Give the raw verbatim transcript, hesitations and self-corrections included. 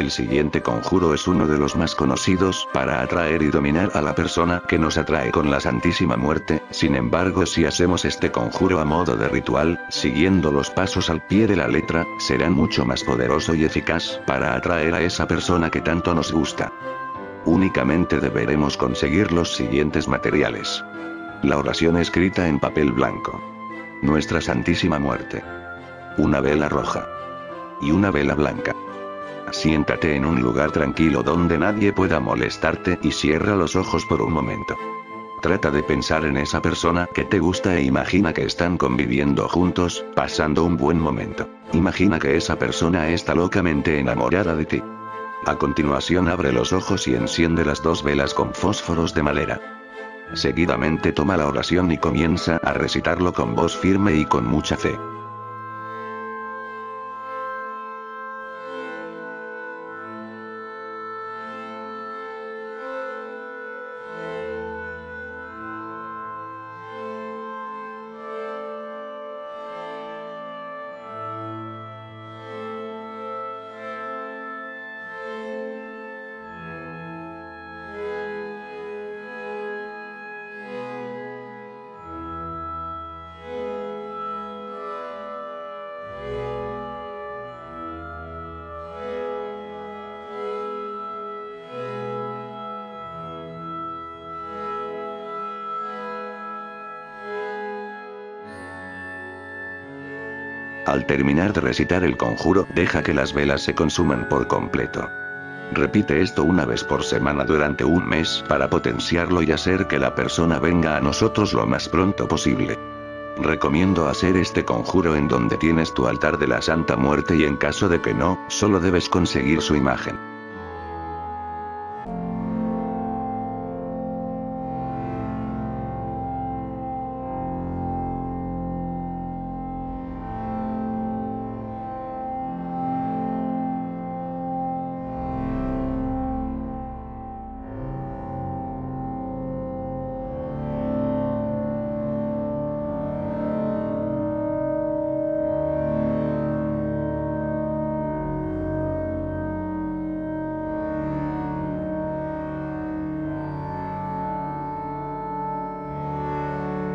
El siguiente conjuro es uno de los más conocidos para atraer y dominar a la persona que nos atrae con la Santísima Muerte. Sin embargo, si hacemos este conjuro a modo de ritual, siguiendo los pasos al pie de la letra, será mucho más poderoso y eficaz para atraer a esa persona que tanto nos gusta. Únicamente deberemos conseguir los siguientes materiales: la oración escrita en papel blanco, Nuestra Santísima Muerte, una vela roja y una vela blanca. Siéntate en un lugar tranquilo donde nadie pueda molestarte y cierra los ojos por un momento. Trata de pensar en esa persona que te gusta e imagina que están conviviendo juntos, pasando un buen momento. Imagina que esa persona está locamente enamorada de ti. A continuación abre los ojos y enciende las dos velas con fósforos de madera. Seguidamente toma la oración y comienza a recitarlo con voz firme y con mucha fe. Al terminar de recitar el conjuro, deja que las velas se consuman por completo. Repite esto una vez por semana durante un mes para potenciarlo y hacer que la persona venga a nosotros lo más pronto posible. Recomiendo hacer este conjuro en donde tienes tu altar de la Santa Muerte y en caso de que no, solo debes conseguir su imagen.